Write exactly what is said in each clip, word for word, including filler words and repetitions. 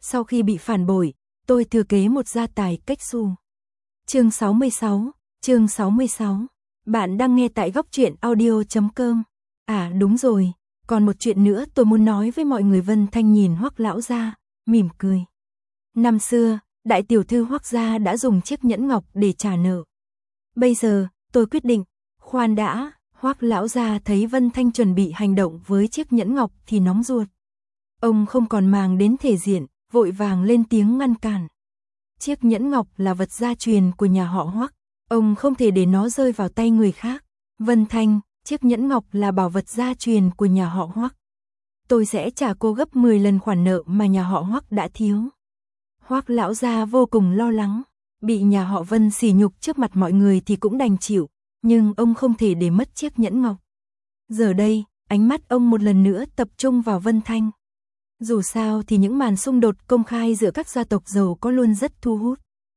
Sau khi bị phản bội, tôi thừa kế một gia tài cách xù. Chương sáu mươi sáu, chương sáu mươi sáu. Bạn đang nghe tại góc truyện audio chấm com. À đúng rồi, còn một chuyện nữa tôi muốn nói với mọi người. Vân Thanh nhìn Hoắc lão gia, mỉm cười. Năm xưa, đại tiểu thư Hoắc gia đã dùng chiếc nhẫn ngọc để trả nợ. Bây giờ, tôi quyết định, khoan đã, Hoắc lão gia thấy Vân Thanh chuẩn bị hành động với chiếc nhẫn ngọc thì nóng ruột. Ông không còn màng đến thể diện, vội vàng lên tiếng ngăn cản. Chiếc nhẫn ngọc là vật gia truyền của nhà họ Hoắc, ông không thể để nó rơi vào tay người khác. Vân Thanh, chiếc nhẫn ngọc là bảo vật gia truyền của nhà họ Hoắc. Tôi sẽ trả cô gấp mười lần khoản nợ mà nhà họ Hoắc đã thiếu. Hoắc lão gia vô cùng lo lắng, bị nhà họ Vân sỉ nhục trước mặt mọi người thì cũng đành chịu, nhưng ông không thể để mất chiếc nhẫn ngọc. Giờ đây, ánh mắt ông một lần nữa tập trung vào Vân Thanh. Dù sao thì những màn xung đột công khai giữa các gia tộc giàu có luôn rất thu hút.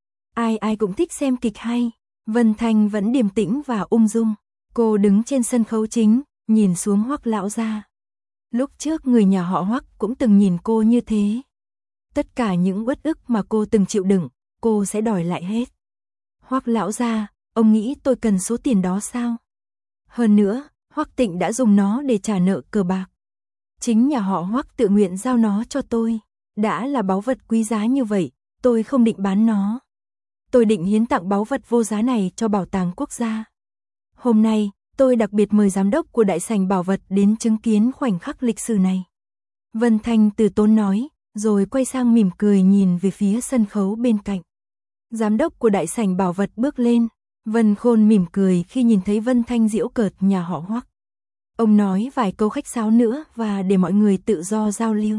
Ai ai cũng thích xem kịch hay. Vân Thanh vẫn điềm tĩnh và ung dung. Cô đứng trên sân khấu chính, nhìn xuống Hoắc lão gia. Lúc trước người nhà họ Hoắc cũng từng nhìn cô như thế. Tất cả những uất ức mà cô từng chịu đựng, cô sẽ đòi lại hết. Hoắc lão gia, ông nghĩ tôi cần số tiền đó sao? Hơn nữa, Hoắc Tịnh đã dùng nó để trả nợ cờ bạc. Chính nhà họ Hoắc tự nguyện giao nó cho tôi. Đã là báu vật quý giá như vậy, tôi không định bán nó. Tôi định hiến tặng báu vật vô giá này cho bảo tàng quốc gia. Hôm nay, tôi đặc biệt mời giám đốc của Đại sảnh bảo vật đến chứng kiến khoảnh khắc lịch sử này. Vân Thanh từ tốn nói, rồi quay sang mỉm cười nhìn về phía sân khấu bên cạnh. Giám đốc của Đại sảnh bảo vật bước lên. Vân Khôn mỉm cười khi nhìn thấy Vân Thanh giễu cợt nhà họ Hoắc. Ông nói vài câu khách sáo nữa và để mọi người tự do giao lưu.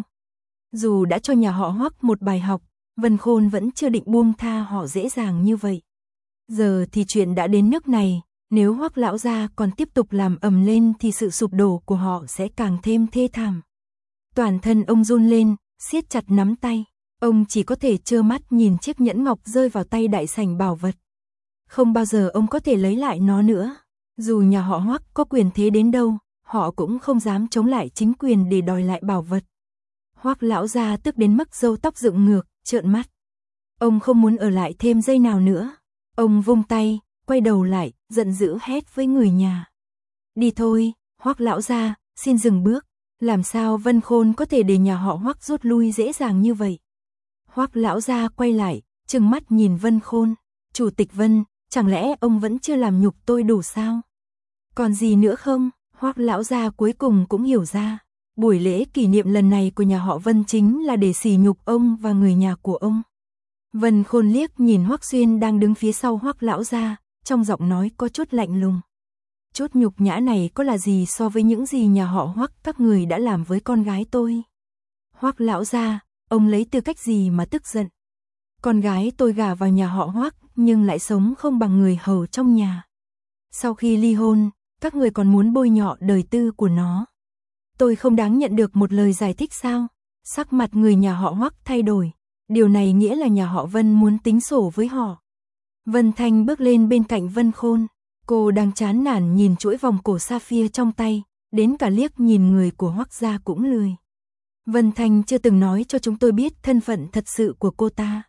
Dù đã cho nhà họ Hoắc một bài học, Vân Khôn vẫn chưa định buông tha họ dễ dàng như vậy. Giờ thì chuyện đã đến nước này, nếu Hoắc lão gia còn tiếp tục làm ầm lên thì sự sụp đổ của họ sẽ càng thêm thê thảm. Toàn thân ông run lên, siết chặt nắm tay. Ông chỉ có thể trơ mắt nhìn chiếc nhẫn ngọc rơi vào tay đại sảnh bảo vật. Không bao giờ ông có thể lấy lại nó nữa. Dù nhà họ Hoắc có quyền thế đến đâu, họ cũng không dám chống lại chính quyền để đòi lại bảo vật. Hoắc lão gia tức đến mức râu tóc dựng ngược, trợn mắt. Ông không muốn ở lại thêm giây nào nữa. Ông vung tay, quay đầu lại, giận dữ hét với người nhà. Đi thôi, Hoắc lão gia, xin dừng bước. Làm sao Vân Khôn có thể để nhà họ Hoắc rút lui dễ dàng như vậy? Hoắc lão gia quay lại, trừng mắt nhìn Vân Khôn. Chủ tịch Vân, chẳng lẽ ông vẫn chưa làm nhục tôi đủ sao? Còn gì nữa không? Hoắc lão gia cuối cùng cũng hiểu ra. Buổi lễ kỷ niệm lần này của nhà họ Vân chính là để sỉ nhục ông và người nhà của ông. Vân Khôn liếc nhìn Hoắc Xuyên đang đứng phía sau Hoắc lão gia, trong giọng nói có chút lạnh lùng. Chút nhục nhã này có là gì so với những gì nhà họ Hoắc các người đã làm với con gái tôi? Hoắc lão gia, ông lấy tư cách gì mà tức giận? Con gái tôi gả vào nhà họ Hoắc nhưng lại sống không bằng người hầu trong nhà. Sau khi ly hôn, các người còn muốn bôi nhọ đời tư của nó. Tôi không đáng nhận được một lời giải thích sao? Sắc mặt người nhà họ Hoắc thay đổi. Điều này nghĩa là nhà họ Vân muốn tính sổ với họ. Vân Thanh bước lên bên cạnh Vân Khôn. Cô đang chán nản nhìn chuỗi vòng cổ sapphire trong tay, đến cả liếc nhìn người của Hoắc gia cũng lười. Vân Thanh chưa từng nói cho chúng tôi biết thân phận thật sự của cô ta.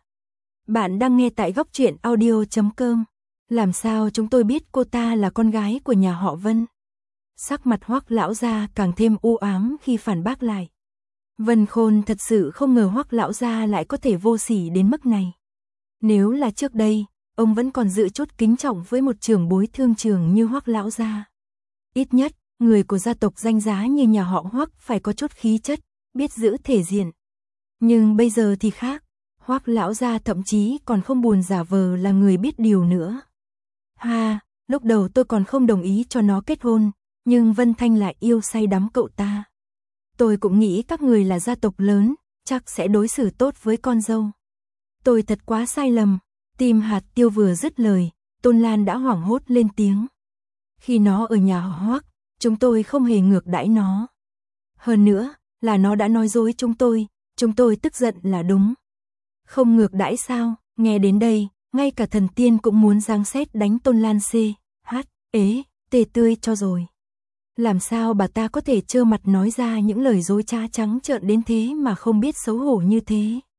Bạn đang nghe tại góc truyện audio chấm com. Làm sao chúng tôi biết cô ta là con gái của nhà họ Vân? Sắc mặt Hoắc lão gia càng thêm u ám khi phản bác lại. Vân Khôn thật sự không ngờ Hoắc lão gia lại có thể vô sỉ đến mức này. Nếu là trước đây, ông vẫn còn giữ chút kính trọng với một trưởng bối thương trường như Hoắc lão gia. Ít nhất, người của gia tộc danh giá như nhà họ Hoắc phải có chút khí chất, biết giữ thể diện. Nhưng bây giờ thì khác, Hoắc lão gia thậm chí còn không buồn giả vờ là người biết điều nữa. Ha, lúc đầu tôi còn không đồng ý cho nó kết hôn, nhưng Vân Thanh lại yêu say đắm cậu ta. Tôi cũng nghĩ các người là gia tộc lớn, chắc sẽ đối xử tốt với con dâu. Tôi thật quá sai lầm. Tim hạt tiêu vừa dứt lời, Tôn Lan đã hoảng hốt lên tiếng. Khi nó ở nhà họ Hoắc, chúng tôi không hề ngược đãi nó. Hơn nữa, là nó đã nói dối chúng tôi, chúng tôi tức giận là đúng. Không ngược đãi sao? Nghe đến đây, ngay cả thần tiên cũng muốn giáng sét đánh Tôn Lan C, H, ế, tê tươi cho rồi. Làm sao bà ta có thể trơ mặt nói ra những lời dối trá trắng trợn đến thế mà không biết xấu hổ như thế?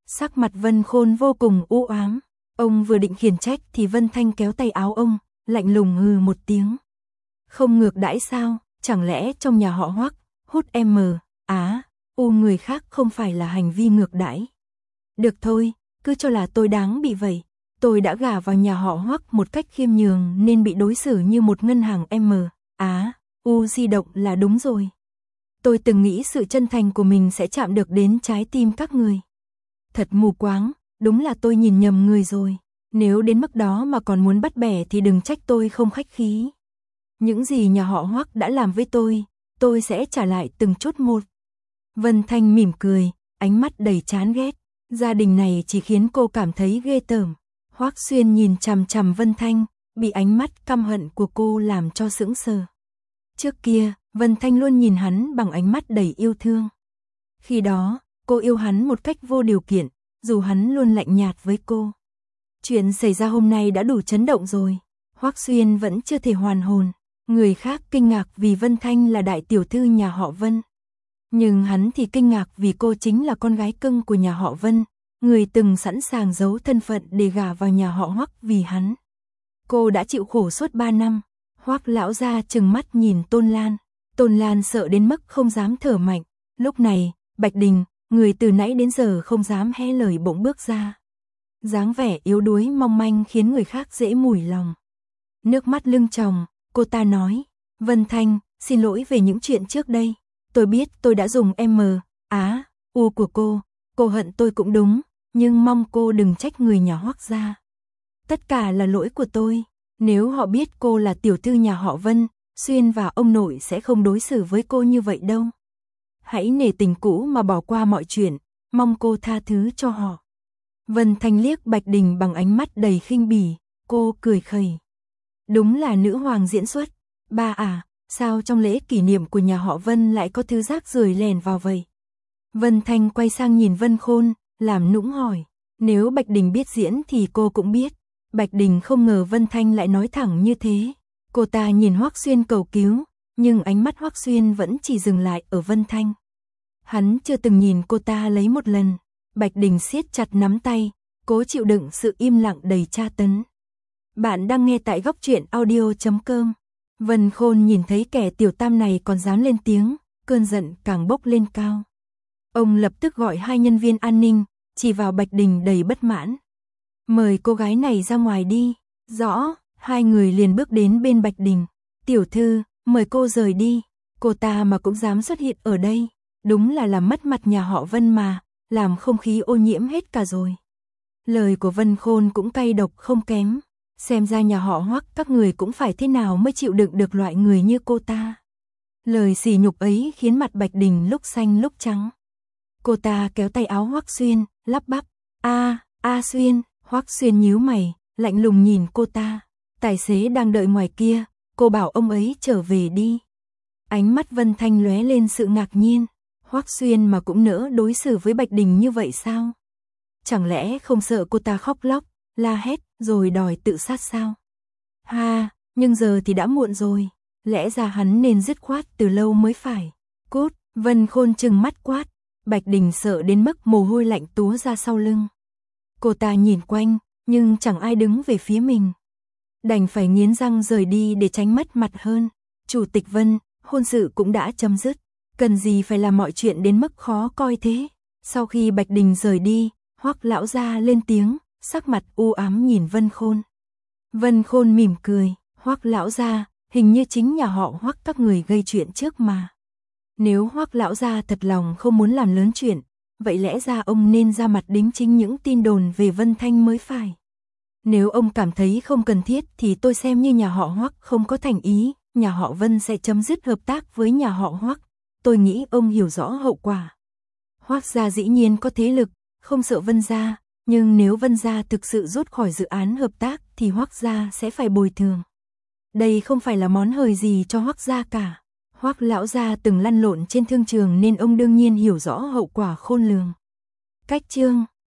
Sắc mặt Vân Khôn vô cùng u ám. Ông vừa định khiển trách thì Vân Thanh kéo tay áo ông, lạnh lùng hừ một tiếng. Không ngược đãi sao, chẳng lẽ trong nhà họ Hoắc, hút M, á, u người khác không phải là hành vi ngược đãi. Được thôi, cứ cho là tôi đáng bị vậy. Tôi đã gả vào nhà họ Hoắc một cách khiêm nhường nên bị đối xử như một ngân hàng M, á, u di động là đúng rồi. Tôi từng nghĩ sự chân thành của mình sẽ chạm được đến trái tim các người. Thật mù quáng, đúng là tôi nhìn nhầm người rồi. Nếu đến mức đó mà còn muốn bắt bẻ thì đừng trách tôi không khách khí. Những gì nhà họ Hoắc đã làm với tôi, tôi sẽ trả lại từng chút một. Vân Thanh mỉm cười, ánh mắt đầy chán ghét. Gia đình này chỉ khiến cô cảm thấy ghê tởm. Hoắc Xuyên nhìn chằm chằm Vân Thanh, bị ánh mắt căm hận của cô làm cho sững sờ. Trước kia, Vân Thanh luôn nhìn hắn bằng ánh mắt đầy yêu thương. Khi đó, cô yêu hắn một cách vô điều kiện, dù hắn luôn lạnh nhạt với cô. Chuyện xảy ra hôm nay đã đủ chấn động rồi. Hoắc Xuyên vẫn chưa thể hoàn hồn. Người khác kinh ngạc vì Vân Thanh là đại tiểu thư nhà họ Vân. Nhưng hắn thì kinh ngạc vì cô chính là con gái cưng của nhà họ Vân, người từng sẵn sàng giấu thân phận để gả vào nhà họ Hoắc vì hắn. Cô đã chịu khổ suốt ba năm. Hoắc lão gia trừng mắt nhìn Tôn Lan. Tôn Lan sợ đến mức không dám thở mạnh. Lúc này, Bạch Đình, người từ nãy đến giờ không dám hé lời bỗng bước ra. Dáng vẻ yếu đuối mong manh khiến người khác dễ mủi lòng. Nước mắt lưng tròng, cô ta nói, Vân Thanh, xin lỗi về những chuyện trước đây. Tôi biết tôi đã dùng M, á, u của cô, cô hận tôi cũng đúng, nhưng mong cô đừng trách người nhà Hoắc gia. Tất cả là lỗi của tôi, nếu họ biết cô là tiểu thư nhà họ Vân, Xuyên và ông nội sẽ không đối xử với cô như vậy đâu. Hãy nể tình cũ mà bỏ qua mọi chuyện, mong cô tha thứ cho họ. Vân Thanh liếc Bạch Đình bằng ánh mắt đầy khinh bỉ, cô cười khẩy. Đúng là nữ hoàng diễn xuất. Ba à, sao trong lễ kỷ niệm của nhà họ Vân lại có thứ rác rưởi lèn vào vậy? Vân Thanh quay sang nhìn Vân Khôn, làm nũng hỏi. Nếu Bạch Đình biết diễn thì cô cũng biết. Bạch Đình không ngờ Vân Thanh lại nói thẳng như thế. Cô ta nhìn Hoắc Xuyên cầu cứu, nhưng ánh mắt Hoắc Xuyên vẫn chỉ dừng lại ở Vân Thanh. Hắn chưa từng nhìn cô ta lấy một lần. Bạch Đình siết chặt nắm tay, cố chịu đựng sự im lặng đầy tra tấn. Bạn đang nghe tại góc truyện audio chấm com. Vân Khôn nhìn thấy kẻ tiểu tam này còn dám lên tiếng, cơn giận càng bốc lên cao. Ông lập tức gọi hai nhân viên an ninh, chỉ vào Bạch Đình đầy bất mãn. Mời cô gái này ra ngoài đi. Rõ, hai người liền bước đến bên Bạch Đình. Tiểu thư, mời cô rời đi. Cô ta mà cũng dám xuất hiện ở đây. Đúng là làm mất mặt nhà họ Vân mà, làm không khí ô nhiễm hết cả rồi. Lời của Vân Khôn cũng cay độc không kém. Xem ra nhà họ Hoắc các người cũng phải thế nào mới chịu đựng được loại người như cô ta. Lời sỉ nhục ấy khiến mặt Bạch Đình lúc xanh lúc trắng. Cô ta kéo tay áo Hoắc Xuyên, lắp bắp. A, A Xuyên. Hoắc Xuyên nhíu mày, lạnh lùng nhìn cô ta. Tài xế đang đợi ngoài kia, cô bảo ông ấy trở về đi. Ánh mắt Vân Thanh lóe lên sự ngạc nhiên. Hoắc Xuyên mà cũng nỡ đối xử với Bạch Đình như vậy sao? Chẳng lẽ không sợ cô ta khóc lóc, la hét, rồi đòi tự sát sao? Ha, nhưng giờ thì đã muộn rồi. Lẽ ra hắn nên dứt khoát từ lâu mới phải. Cút, Vân Khôn trừng mắt quát. Bạch Đình sợ đến mức mồ hôi lạnh túa ra sau lưng. Cô ta nhìn quanh, nhưng chẳng ai đứng về phía mình. Đành phải nghiến răng rời đi để tránh mất mặt hơn. Chủ tịch Vân, hôn sự cũng đã chấm dứt. Cần gì phải làm mọi chuyện đến mức khó coi thế? Sau khi Bạch Đình rời đi, Hoắc lão gia lên tiếng, sắc mặt u ám nhìn Vân Khôn. Vân Khôn mỉm cười, Hoắc lão gia, hình như chính nhà họ Hoắc các người gây chuyện trước mà. Nếu Hoắc lão gia thật lòng không muốn làm lớn chuyện, vậy lẽ ra ông nên ra mặt đính chính những tin đồn về Vân Thanh mới phải. Nếu ông cảm thấy không cần thiết thì tôi xem như nhà họ Hoắc không có thành ý, nhà họ Vân sẽ chấm dứt hợp tác với nhà họ Hoắc. Tôi nghĩ ông hiểu rõ hậu quả. Hoắc gia dĩ nhiên có thế lực, không sợ Vân gia, nhưng nếu Vân gia thực sự rút khỏi dự án hợp tác thì Hoắc gia sẽ phải bồi thường. Đây không phải là món hời gì cho Hoắc gia cả. Hoắc lão gia từng lăn lộn trên thương trường nên ông đương nhiên hiểu rõ hậu quả khôn lường. Cách chương